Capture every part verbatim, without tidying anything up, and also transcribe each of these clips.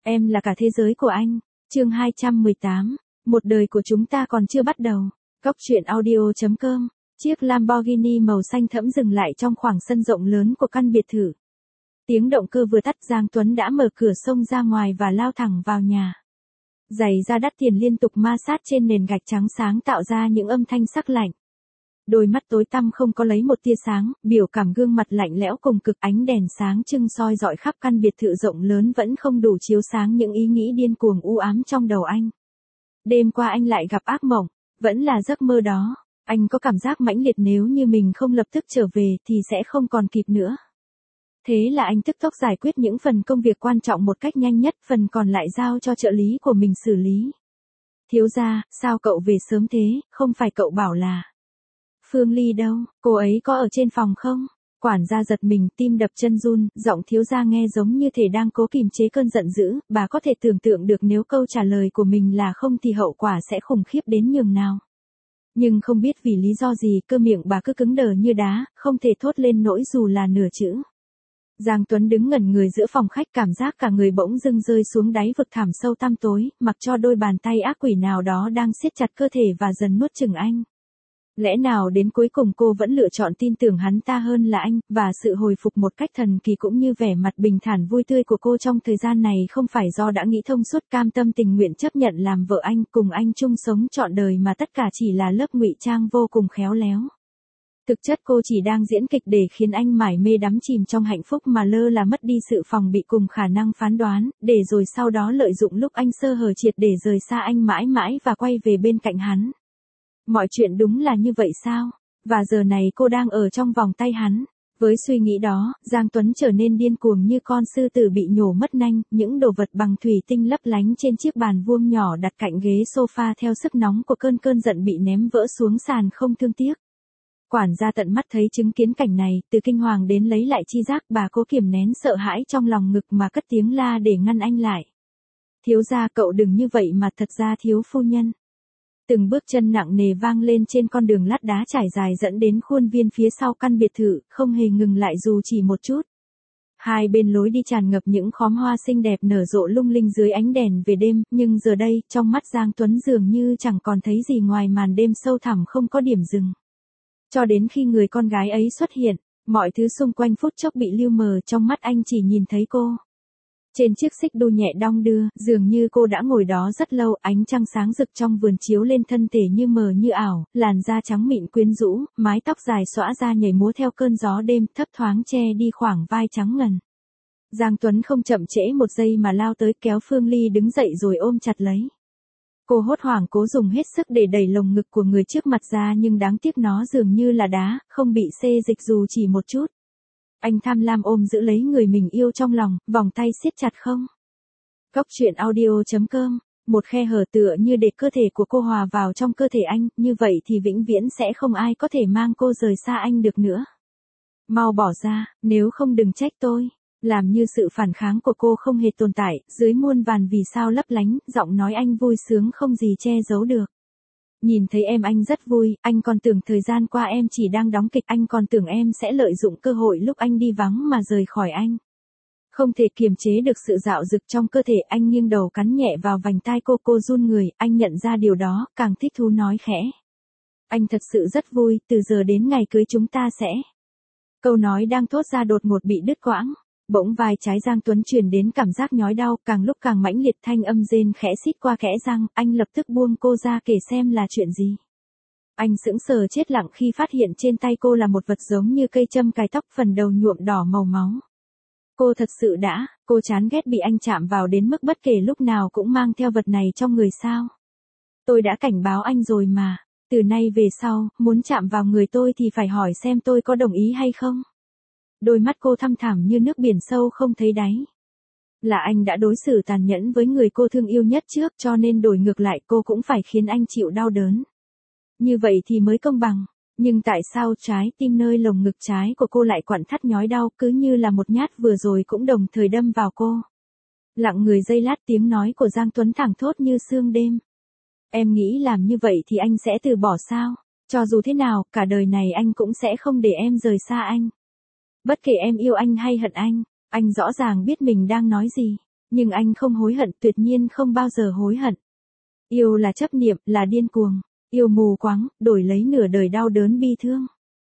Em là cả thế giới của anh. Chương hai trăm mười tám. Một đời của chúng ta còn chưa bắt đầu. Cóc truyện audio chấm com. Chiếc Lamborghini màu xanh thẫm dừng lại trong khoảng sân rộng lớn của căn biệt thự. Tiếng động cơ vừa tắt, Giang Tuấn đã mở cửa xông ra ngoài và lao thẳng vào nhà. Giày da đắt tiền liên tục ma sát trên nền gạch trắng sáng tạo ra những âm thanh sắc lạnh. Đôi mắt tối tăm không có lấy một tia sáng, biểu cảm gương mặt lạnh lẽo cùng cực, ánh đèn sáng trưng soi rọi khắp căn biệt thự rộng lớn vẫn không đủ chiếu sáng những ý nghĩ điên cuồng u ám trong đầu anh. Đêm qua anh lại gặp ác mộng, vẫn là giấc mơ đó. Anh có cảm giác mãnh liệt nếu như mình không lập tức trở về thì sẽ không còn kịp nữa. Thế là anh tức tốc giải quyết những phần công việc quan trọng một cách nhanh nhất, phần còn lại giao cho trợ lý của mình xử lý. Thiếu gia, sao cậu về sớm thế, không phải cậu bảo là... Phương Ly đâu, cô ấy có ở trên phòng không? Quản gia giật mình, tim đập chân run, giọng thiếu gia nghe giống như thể đang cố kìm chế cơn giận dữ, bà có thể tưởng tượng được nếu câu trả lời của mình là không thì hậu quả sẽ khủng khiếp đến nhường nào. Nhưng không biết vì lý do gì, cơ miệng bà cứ cứng đờ như đá, không thể thốt lên nỗi dù là nửa chữ. Giang Tuấn đứng ngẩn người giữa phòng khách, cảm giác cả người bỗng dưng rơi xuống đáy vực thẳm sâu tăm tối, mặc cho đôi bàn tay ác quỷ nào đó đang siết chặt cơ thể và dần nuốt chửng anh. Lẽ nào đến cuối cùng cô vẫn lựa chọn tin tưởng hắn ta hơn là anh, và sự hồi phục một cách thần kỳ cũng như vẻ mặt bình thản vui tươi của cô trong thời gian này không phải do đã nghĩ thông suốt, cam tâm tình nguyện chấp nhận làm vợ anh, cùng anh chung sống trọn đời, mà tất cả chỉ là lớp ngụy trang vô cùng khéo léo. Thực chất cô chỉ đang diễn kịch để khiến anh mải mê đắm chìm trong hạnh phúc mà lơ là mất đi sự phòng bị cùng khả năng phán đoán, để rồi sau đó lợi dụng lúc anh sơ hở triệt để rời xa anh mãi mãi và quay về bên cạnh hắn. Mọi chuyện đúng là như vậy sao? Và giờ này cô đang ở trong vòng tay hắn. Với suy nghĩ đó, Giang Tuấn trở nên điên cuồng như con sư tử bị nhổ mất nanh, những đồ vật bằng thủy tinh lấp lánh trên chiếc bàn vuông nhỏ đặt cạnh ghế sofa theo sức nóng của cơn cơn giận bị ném vỡ xuống sàn không thương tiếc. Quản gia tận mắt thấy chứng kiến cảnh này, từ kinh hoàng đến lấy lại chi giác, bà cố kiềm nén sợ hãi trong lòng ngực mà cất tiếng la để ngăn anh lại. Thiếu gia, cậu đừng như vậy mà, thật ra thiếu phu nhân. Từng bước chân nặng nề vang lên trên con đường lát đá trải dài dẫn đến khuôn viên phía sau căn biệt thự, không hề ngừng lại dù chỉ một chút. Hai bên lối đi tràn ngập những khóm hoa xinh đẹp nở rộ lung linh dưới ánh đèn về đêm, nhưng giờ đây, trong mắt Giang Tuấn dường như chẳng còn thấy gì ngoài màn đêm sâu thẳm không có điểm dừng. Cho đến khi người con gái ấy xuất hiện, mọi thứ xung quanh phút chốc bị lưu mờ, trong mắt anh chỉ nhìn thấy cô. Trên chiếc xích đu nhẹ đong đưa, dường như cô đã ngồi đó rất lâu, ánh trăng sáng rực trong vườn chiếu lên thân thể như mờ như ảo, làn da trắng mịn quyến rũ, mái tóc dài xõa ra nhảy múa theo cơn gió đêm, thấp thoáng che đi khoảng vai trắng ngần. Giang Tuấn không chậm trễ một giây mà lao tới, kéo Phương Ly đứng dậy rồi ôm chặt lấy. Cô hốt hoảng cố dùng hết sức để đẩy lồng ngực của người trước mặt ra, nhưng đáng tiếc nó dường như là đá, không bị xê dịch dù chỉ một chút. Anh tham lam ôm giữ lấy người mình yêu trong lòng, vòng tay siết chặt không. Cóc truyện audio chấm com. Một khe hở tựa như để cơ thể của cô hòa vào trong cơ thể anh, như vậy thì vĩnh viễn sẽ không ai có thể mang cô rời xa anh được nữa. Mau bỏ ra, nếu không đừng trách tôi. Làm như sự phản kháng của cô không hề tồn tại, dưới muôn vàn vì sao lấp lánh, giọng nói anh vui sướng không gì che giấu được. Nhìn thấy em anh rất vui, anh còn tưởng thời gian qua em chỉ đang đóng kịch, anh còn tưởng em sẽ lợi dụng cơ hội lúc anh đi vắng mà rời khỏi anh. Không thể kiềm chế được sự dạo dực trong cơ thể, anh nghiêng đầu cắn nhẹ vào vành tai cô, cô run người, anh nhận ra điều đó, càng thích thú nói khẽ. Anh thật sự rất vui, từ giờ đến ngày cưới chúng ta sẽ... Câu nói đang thốt ra đột ngột bị đứt quãng. Bỗng vai trái Giang Tuấn truyền đến cảm giác nhói đau, càng lúc càng mãnh liệt, thanh âm rên khẽ xít qua kẽ răng, anh lập tức buông cô ra kể xem là chuyện gì. Anh sững sờ chết lặng khi phát hiện trên tay cô là một vật giống như cây châm cài tóc, phần đầu nhuộm đỏ màu máu. Cô thật sự đã, cô chán ghét bị anh chạm vào đến mức bất kể lúc nào cũng mang theo vật này trong người sao. Tôi đã cảnh báo anh rồi mà, từ nay về sau, muốn chạm vào người tôi thì phải hỏi xem tôi có đồng ý hay không. Đôi mắt cô thăm thẳm như nước biển sâu không thấy đáy. Là anh đã đối xử tàn nhẫn với người cô thương yêu nhất trước, cho nên đổi ngược lại cô cũng phải khiến anh chịu đau đớn. Như vậy thì mới công bằng. Nhưng tại sao trái tim nơi lồng ngực trái của cô lại quặn thắt nhói đau, cứ như là một nhát vừa rồi cũng đồng thời đâm vào cô. Lặng người giây lát, tiếng nói của Giang Tuấn thẳng thốt như sương đêm. Em nghĩ làm như vậy thì anh sẽ từ bỏ sao? Cho dù thế nào, cả đời này anh cũng sẽ không để em rời xa anh. Bất kể em yêu anh hay hận anh, anh rõ ràng biết mình đang nói gì. Nhưng anh không hối hận, tuyệt nhiên không bao giờ hối hận. Yêu là chấp niệm, là điên cuồng. Yêu mù quáng, đổi lấy nửa đời đau đớn bi thương.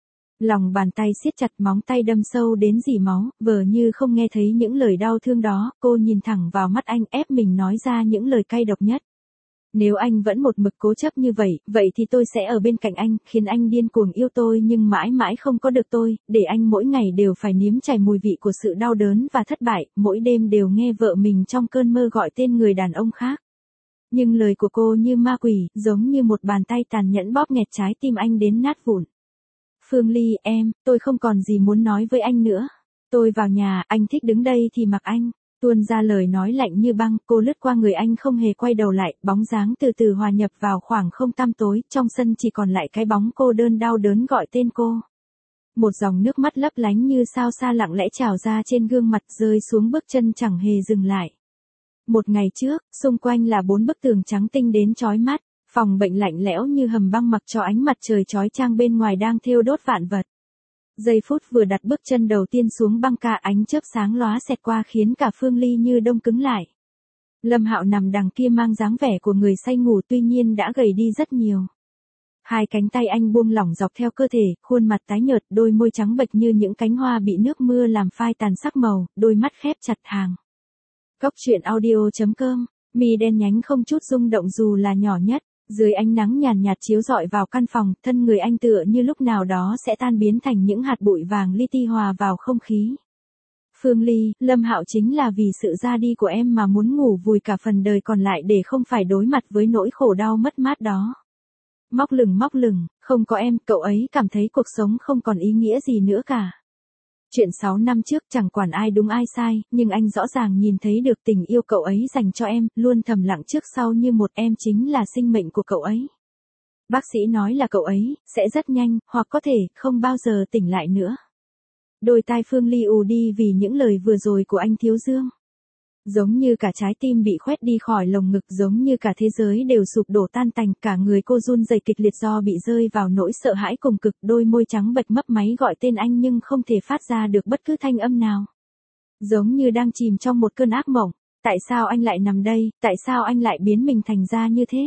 Lòng bàn tay siết chặt, móng tay đâm sâu đến rỉ máu, vờ như không nghe thấy những lời đau thương đó, cô nhìn thẳng vào mắt anh, ép mình nói ra những lời cay độc nhất. Nếu anh vẫn một mực cố chấp như vậy, vậy thì tôi sẽ ở bên cạnh anh, khiến anh điên cuồng yêu tôi nhưng mãi mãi không có được tôi, để anh mỗi ngày đều phải nếm trải mùi vị của sự đau đớn và thất bại, mỗi đêm đều nghe vợ mình trong cơn mơ gọi tên người đàn ông khác. Nhưng lời của cô như ma quỷ, giống như một bàn tay tàn nhẫn bóp nghẹt trái tim anh đến nát vụn. Phương Ly, em, tôi không còn gì muốn nói với anh nữa. Tôi vào nhà, anh thích đứng đây thì mặc anh. Tuôn ra lời nói lạnh như băng, cô lướt qua người anh không hề quay đầu lại, bóng dáng từ từ hòa nhập vào khoảng không tăm tối, trong sân chỉ còn lại cái bóng cô đơn đau đớn gọi tên cô. Một dòng nước mắt lấp lánh như sao xa lặng lẽ trào ra trên gương mặt, rơi xuống bước chân chẳng hề dừng lại. Một ngày trước, xung quanh là bốn bức tường trắng tinh đến chói mắt, phòng bệnh lạnh lẽo như hầm băng mặc cho ánh mặt trời chói chang bên ngoài đang thiêu đốt vạn vật. Giây phút vừa đặt bước chân đầu tiên xuống băng ca, ánh chớp sáng lóa xẹt qua khiến cả Phương Ly như đông cứng lại. Lâm Hạo nằm đằng kia mang dáng vẻ của người say ngủ, tuy nhiên đã gầy đi rất nhiều. Hai cánh tay anh buông lỏng dọc theo cơ thể, khuôn mặt tái nhợt, đôi môi trắng bệch như những cánh hoa bị nước mưa làm phai tàn sắc màu, đôi mắt khép chặt hàng. Cốc truyện audio chấm com, mi đen nhánh không chút rung động dù là nhỏ nhất. Dưới ánh nắng nhàn nhạt chiếu rọi vào căn phòng, thân người anh tựa như lúc nào đó sẽ tan biến thành những hạt bụi vàng li ti hòa vào không khí. Phương Ly, Lâm Hạo chính là vì sự ra đi của em mà muốn ngủ vùi cả phần đời còn lại để không phải đối mặt với nỗi khổ đau mất mát đó. Móc lửng móc lửng, không có em, cậu ấy cảm thấy cuộc sống không còn ý nghĩa gì nữa cả. Chuyện sáu năm trước chẳng quản ai đúng ai sai, nhưng anh rõ ràng nhìn thấy được tình yêu cậu ấy dành cho em, luôn thầm lặng trước sau như một, em chính là sinh mệnh của cậu ấy. Bác sĩ nói là cậu ấy sẽ rất nhanh, hoặc có thể không bao giờ tỉnh lại nữa. Đôi tai Phương Ly ù đi vì những lời vừa rồi của anh Thiếu Dương. Giống như cả trái tim bị khoét đi khỏi lồng ngực, giống như cả thế giới đều sụp đổ tan tành, cả người cô run rẩy kịch liệt do bị rơi vào nỗi sợ hãi cùng cực, đôi môi trắng bệch mấp máy gọi tên anh nhưng không thể phát ra được bất cứ thanh âm nào. Giống như đang chìm trong một cơn ác mộng, tại sao anh lại nằm đây, tại sao anh lại biến mình thành ra như thế?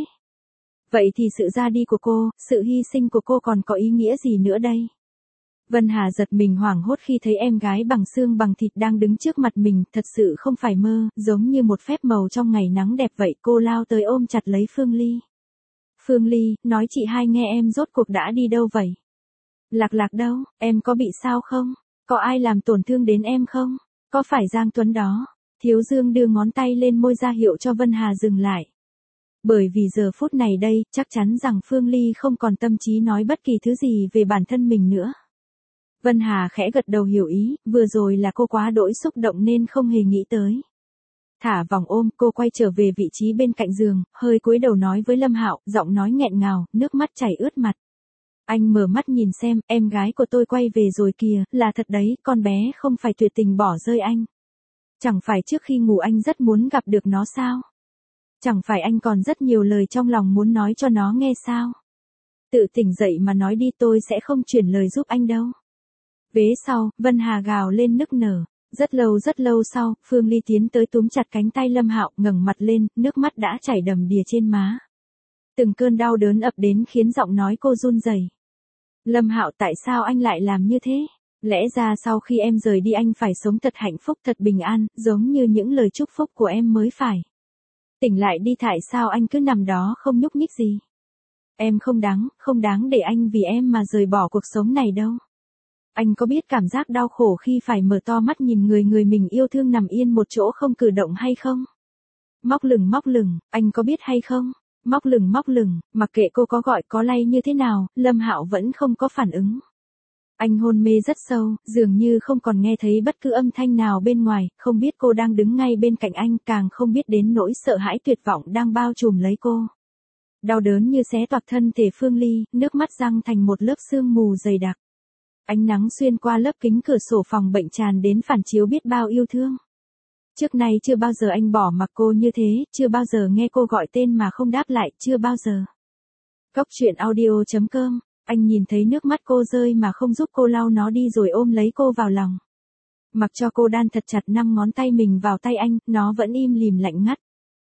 Vậy thì sự ra đi của cô, sự hy sinh của cô còn có ý nghĩa gì nữa đây? Vân Hà giật mình hoảng hốt khi thấy em gái bằng xương bằng thịt đang đứng trước mặt mình, thật sự không phải mơ, giống như một phép màu trong ngày nắng đẹp vậy, cô lao tới ôm chặt lấy Phương Ly. Phương Ly, nói chị hai nghe em rốt cuộc đã đi đâu vậy? Lạc Lạc đâu, em có bị sao không? Có ai làm tổn thương đến em không? Có phải Giang Tuấn đó? Thiếu Dương đưa ngón tay lên môi ra hiệu cho Vân Hà dừng lại. Bởi vì giờ phút này đây, chắc chắn rằng Phương Ly không còn tâm trí nói bất kỳ thứ gì về bản thân mình nữa. Vân Hà khẽ gật đầu hiểu ý, vừa rồi là cô quá đỗi xúc động nên không hề nghĩ tới. Thả vòng ôm, cô quay trở về vị trí bên cạnh giường, hơi cúi đầu nói với Lâm Hạo, giọng nói nghẹn ngào, nước mắt chảy ướt mặt. Anh mở mắt nhìn xem, em gái của tôi quay về rồi kìa, là thật đấy, con bé không phải tuyệt tình bỏ rơi anh. Chẳng phải trước khi ngủ anh rất muốn gặp được nó sao? Chẳng phải anh còn rất nhiều lời trong lòng muốn nói cho nó nghe sao? Tự tỉnh dậy mà nói đi, tôi sẽ không chuyển lời giúp anh đâu. Vế sau, Vân Hà gào lên nức nở. Rất lâu rất lâu sau, Phương Ly tiến tới túm chặt cánh tay Lâm Hạo, ngẩng mặt lên, nước mắt đã chảy đầm đìa trên má. Từng cơn đau đớn ập đến khiến giọng nói cô run rẩy. Lâm Hạo, tại sao anh lại làm như thế? Lẽ ra sau khi em rời đi anh phải sống thật hạnh phúc, thật bình an, giống như những lời chúc phúc của em mới phải. Tỉnh lại đi, tại sao anh cứ nằm đó không nhúc nhích gì? Em không đáng, không đáng để anh vì em mà rời bỏ cuộc sống này đâu. Anh có biết cảm giác đau khổ khi phải mở to mắt nhìn người người mình yêu thương nằm yên một chỗ không cử động hay không? Móc lửng móc lửng, anh có biết hay không? Móc lửng móc lửng, mặc kệ cô có gọi có lay như thế nào, Lâm Hạo vẫn không có phản ứng. Anh hôn mê rất sâu, dường như không còn nghe thấy bất cứ âm thanh nào bên ngoài, không biết cô đang đứng ngay bên cạnh anh, càng không biết đến nỗi sợ hãi tuyệt vọng đang bao trùm lấy cô. Đau đớn như xé toạc thân thể Phương Ly, nước mắt răng thành một lớp sương mù dày đặc. Ánh nắng xuyên qua lớp kính cửa sổ phòng bệnh tràn đến phản chiếu biết bao yêu thương. Trước nay chưa bao giờ anh bỏ mặc cô như thế, chưa bao giờ nghe cô gọi tên mà không đáp lại, chưa bao giờ. Cốc truyện audio chấm com, anh nhìn thấy nước mắt cô rơi mà không giúp cô lau nó đi rồi ôm lấy cô vào lòng. Mặc cho cô đan thật chặt năm ngón tay mình vào tay anh, nó vẫn im lìm lạnh ngắt.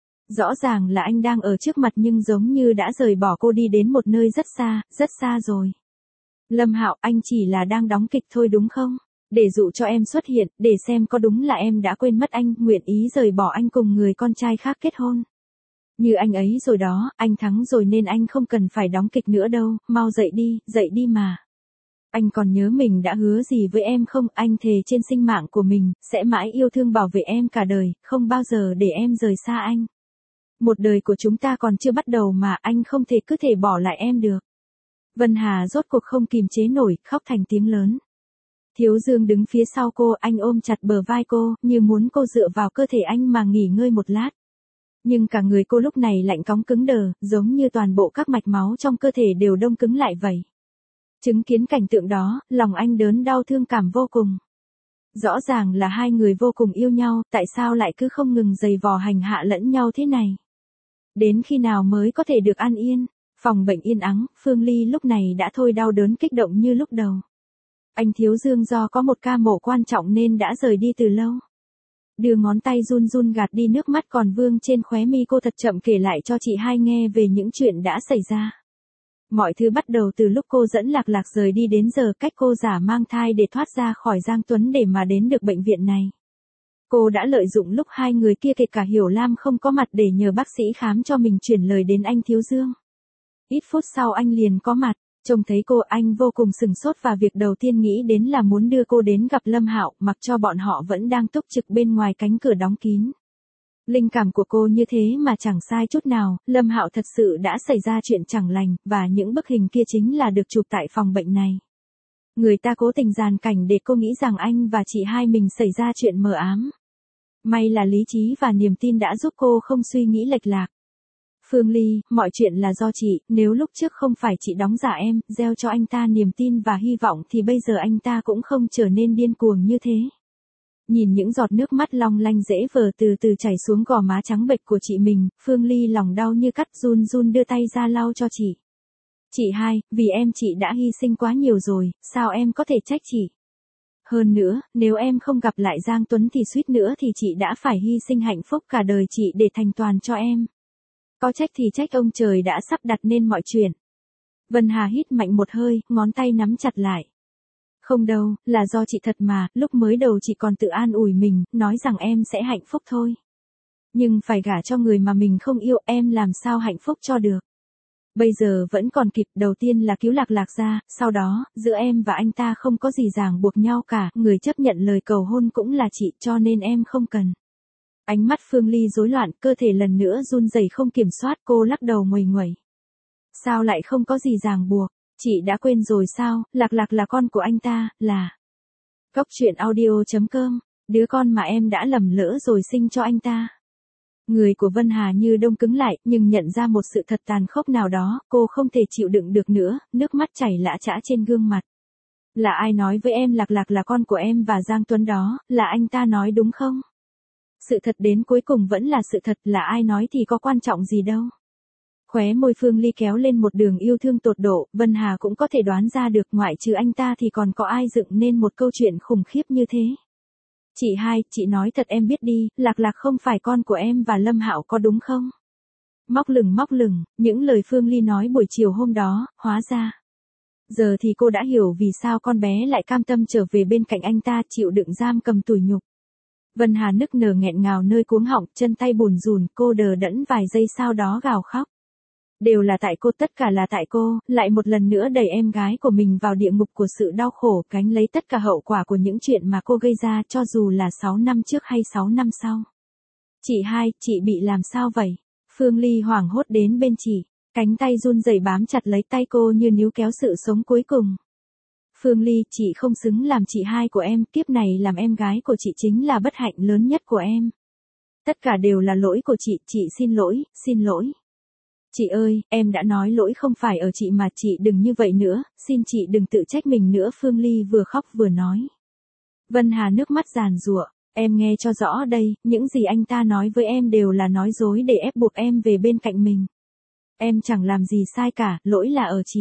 Rõ ràng là anh đang ở trước mặt nhưng giống như đã rời bỏ cô đi đến một nơi rất xa, rất xa rồi. Lâm Hạo, anh chỉ là đang đóng kịch thôi đúng không? Để dụ cho em xuất hiện, để xem có đúng là em đã quên mất anh, nguyện ý rời bỏ anh cùng người con trai khác kết hôn. Như anh ấy rồi đó, anh thắng rồi nên anh không cần phải đóng kịch nữa đâu, mau dậy đi, dậy đi mà. Anh còn nhớ mình đã hứa gì với em không? Anh thề trên sinh mạng của mình, sẽ mãi yêu thương bảo vệ em cả đời, không bao giờ để em rời xa anh. Một đời của chúng ta còn chưa bắt đầu mà anh không thể cứ thể bỏ lại em được. Vân Hà rốt cuộc không kìm chế nổi, khóc thành tiếng lớn. Thiếu Dương đứng phía sau cô, anh ôm chặt bờ vai cô, như muốn cô dựa vào cơ thể anh mà nghỉ ngơi một lát. Nhưng cả người cô lúc này lạnh cóng cứng đờ, giống như toàn bộ các mạch máu trong cơ thể đều đông cứng lại vậy. Chứng kiến cảnh tượng đó, lòng anh đớn đau thương cảm vô cùng. Rõ ràng là hai người vô cùng yêu nhau, tại sao lại cứ không ngừng giày vò hành hạ lẫn nhau thế này? Đến khi nào mới có thể được an yên? Phòng bệnh yên ắng, Phương Ly lúc này đã thôi đau đớn kích động như lúc đầu. Anh Thiếu Dương do có một ca mổ quan trọng nên đã rời đi từ lâu. Đưa ngón tay run run gạt đi nước mắt còn vương trên khóe mi, cô thật chậm kể lại cho chị hai nghe về những chuyện đã xảy ra. Mọi thứ bắt đầu từ lúc cô dẫn Lạc Lạc rời đi đến giờ cách cô giả mang thai để thoát ra khỏi Giang Tuấn để mà đến được bệnh viện này. Cô đã lợi dụng lúc hai người kia kể cả Hiểu Lam không có mặt để nhờ bác sĩ khám cho mình chuyển lời đến anh Thiếu Dương. Ít phút sau anh liền có mặt, trông thấy cô anh vô cùng sừng sốt và việc đầu tiên nghĩ đến là muốn đưa cô đến gặp Lâm Hạo, mặc cho bọn họ vẫn đang túc trực bên ngoài cánh cửa đóng kín. Linh cảm của cô như thế mà chẳng sai chút nào, Lâm Hạo thật sự đã xảy ra chuyện chẳng lành, và những bức hình kia chính là được chụp tại phòng bệnh này. Người ta cố tình dàn cảnh để cô nghĩ rằng anh và chị hai mình xảy ra chuyện mờ ám. May là lý trí và niềm tin đã giúp cô không suy nghĩ lệch lạc. Phương Ly, mọi chuyện là do chị, nếu lúc trước không phải chị đóng giả em, gieo cho anh ta niềm tin và hy vọng thì bây giờ anh ta cũng không trở nên điên cuồng như thế. Nhìn những giọt nước mắt long lanh dễ vờ từ từ chảy xuống gò má trắng bệch của chị mình, Phương Ly lòng đau như cắt, run run đưa tay ra lau cho chị. Chị hai, vì em chị đã hy sinh quá nhiều rồi, sao em có thể trách chị? Hơn nữa, nếu em không gặp lại Giang Tuấn thì suýt nữa thì chị đã phải hy sinh hạnh phúc cả đời chị để thành toàn cho em. Có trách thì trách ông trời đã sắp đặt nên mọi chuyện. Vân Hà hít mạnh một hơi, ngón tay nắm chặt lại. Không đâu, là do chị thật mà, lúc mới đầu chị còn tự an ủi mình, nói rằng em sẽ hạnh phúc thôi. Nhưng phải gả cho người mà mình không yêu, em làm sao hạnh phúc cho được. Bây giờ vẫn còn kịp, đầu tiên là cứu Lạc Lạc ra, sau đó, giữa em và anh ta không có gì ràng buộc nhau cả, người chấp nhận lời cầu hôn cũng là chị, cho nên em không cần. Ánh mắt Phương Ly rối loạn, cơ thể lần nữa run rẩy không kiểm soát, cô lắc đầu nguầy nguẩy. Sao lại không có gì ràng buộc? Chị đã quên rồi sao? Lạc Lạc là con của anh ta, là... Góc truyện audio chấm com, đứa con mà em đã lầm lỡ rồi sinh cho anh ta. Người của Vân Hà như đông cứng lại, nhưng nhận ra một sự thật tàn khốc nào đó, cô không thể chịu đựng được nữa, nước mắt chảy lã chã trên gương mặt. Là ai nói với em Lạc Lạc là con của em và Giang Tuấn đó, là anh ta nói đúng không? Sự thật đến cuối cùng vẫn là sự thật, là ai nói thì có quan trọng gì đâu. Khóe môi Phương Ly kéo lên một đường yêu thương tột độ, Vân Hà cũng có thể đoán ra được ngoại trừ anh ta thì còn có ai dựng nên một câu chuyện khủng khiếp như thế. Chị hai, chị nói thật em biết đi, Lạc Lạc không phải con của em và Lâm Hạo có đúng không? Móc lửng móc lửng, những lời Phương Ly nói buổi chiều hôm đó, hóa ra. Giờ thì cô đã hiểu vì sao con bé lại cam tâm trở về bên cạnh anh ta chịu đựng giam cầm tủi nhục. Vân Hà nức nở nghẹn ngào nơi cuống họng, chân tay bùn rùn, cô đờ đẫn vài giây sau đó gào khóc. Đều là tại cô, tất cả là tại cô, lại một lần nữa đẩy em gái của mình vào địa ngục của sự đau khổ, gánh lấy tất cả hậu quả của những chuyện mà cô gây ra, cho dù là sáu năm trước hay sáu năm sau. Chị hai, chị bị làm sao vậy? Phương Ly hoảng hốt đến bên chị, cánh tay run rẩy bám chặt lấy tay cô như níu kéo sự sống cuối cùng. Phương Ly, chị không xứng làm chị hai của em, kiếp này làm em gái của chị chính là bất hạnh lớn nhất của em. Tất cả đều là lỗi của chị, chị xin lỗi, xin lỗi. Chị ơi, em đã nói lỗi không phải ở chị mà, chị đừng như vậy nữa, xin chị đừng tự trách mình nữa. Phương Ly vừa khóc vừa nói. Vân Hà nước mắt giàn giụa, em nghe cho rõ đây, những gì anh ta nói với em đều là nói dối để ép buộc em về bên cạnh mình. Em chẳng làm gì sai cả, lỗi là ở chị.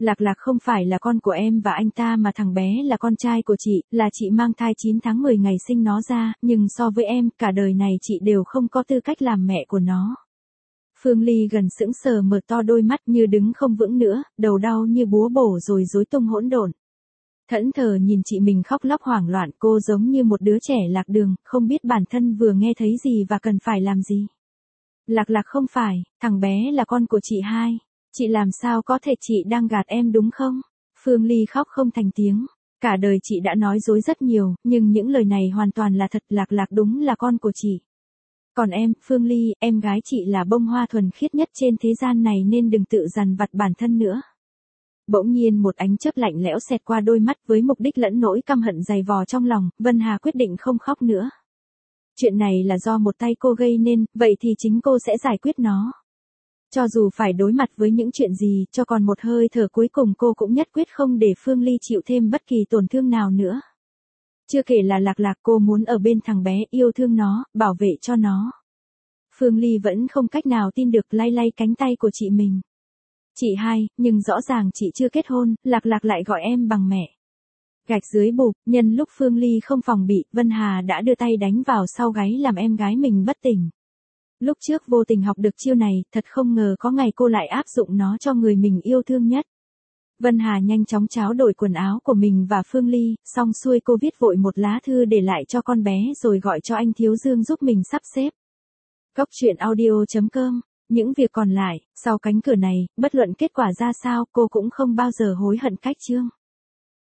Lạc Lạc không phải là con của em và anh ta mà thằng bé là con trai của chị, là chị mang thai chín tháng mười ngày sinh nó ra, nhưng so với em, cả đời này chị đều không có tư cách làm mẹ của nó. Phương Ly gần sững sờ mở to đôi mắt như đứng không vững nữa, đầu đau như búa bổ rồi rối tung hỗn độn. Thẫn thờ nhìn chị mình khóc lóc hoảng loạn, cô giống như một đứa trẻ lạc đường, không biết bản thân vừa nghe thấy gì và cần phải làm gì. Lạc Lạc không phải, thằng bé là con của chị hai. Chị làm sao có thể, chị đang gạt em đúng không? Phương Ly khóc không thành tiếng. Cả đời chị đã nói dối rất nhiều, nhưng những lời này hoàn toàn là thật. Lạc Lạc đúng là con của chị. Còn em, Phương Ly, em gái chị là bông hoa thuần khiết nhất trên thế gian này nên đừng tự dằn vặt bản thân nữa. Bỗng nhiên một ánh chớp lạnh lẽo xẹt qua đôi mắt với mục đích lẫn nỗi căm hận dày vò trong lòng, Vân Hà quyết định không khóc nữa. Chuyện này là do một tay cô gây nên, vậy thì chính cô sẽ giải quyết nó. Cho dù phải đối mặt với những chuyện gì, cho còn một hơi thở cuối cùng cô cũng nhất quyết không để Phương Ly chịu thêm bất kỳ tổn thương nào nữa. Chưa kể là Lạc Lạc, cô muốn ở bên thằng bé, yêu thương nó, bảo vệ cho nó. Phương Ly vẫn không cách nào tin được, lay lay cánh tay của chị mình. Chị hai, nhưng rõ ràng chị chưa kết hôn, Lạc Lạc lại gọi em bằng mẹ. Gạch dưới bụp, nhân lúc Phương Ly không phòng bị, Vân Hà đã đưa tay đánh vào sau gáy làm em gái mình bất tỉnh. Lúc trước vô tình học được chiêu này, thật không ngờ có ngày cô lại áp dụng nó cho người mình yêu thương nhất. Vân Hà nhanh chóng tráo đổi quần áo của mình và Phương Ly, xong xuôi cô viết vội một lá thư để lại cho con bé rồi gọi cho anh Thiếu Dương giúp mình sắp xếp. Cốc truyện audio chấm com. Những việc còn lại, sau cánh cửa này, bất luận kết quả ra sao, cô cũng không bao giờ hối hận cách chương.